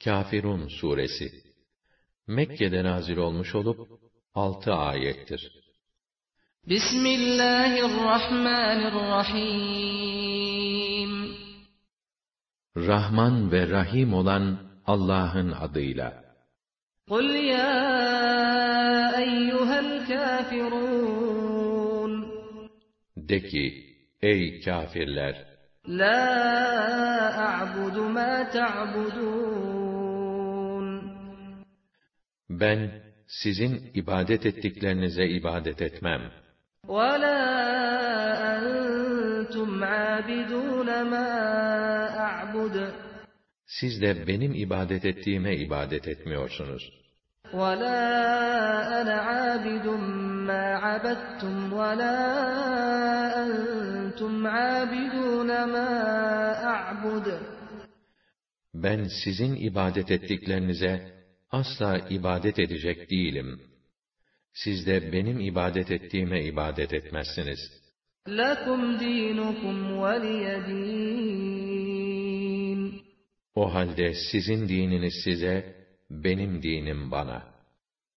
Kâfirun suresi Mekke'de nazil olmuş olup 6 ayettir. Bismillahirrahmanirrahim. Rahman ve Rahim olan Allah'ın adıyla. Kul ya eyyuhel kafirun. De ki, ey kâfirler! La a'budu ma ta'budun. Ben sizin ibadet ettiklerinize ibadet etmem. Ve la entum abidun ma a'bud. Siz de benim ibadet ettiğime ibadet etmiyorsunuz. وَلَا أَنَا عَابِدٌ مَّا عَبَدتُّمْ وَلَا أَنتُمْ عَابِدُونَ مَا أَعْبُدُ. Ben sizin ibadet ettiklerinize asla ibadet edecek değilim. Siz de benim ibadet ettiğime ibadet etmezsiniz. لَكُمْ دِينُكُمْ وَلِيَ دِينِ. O halde sizin dininiz size, benim dinim bana.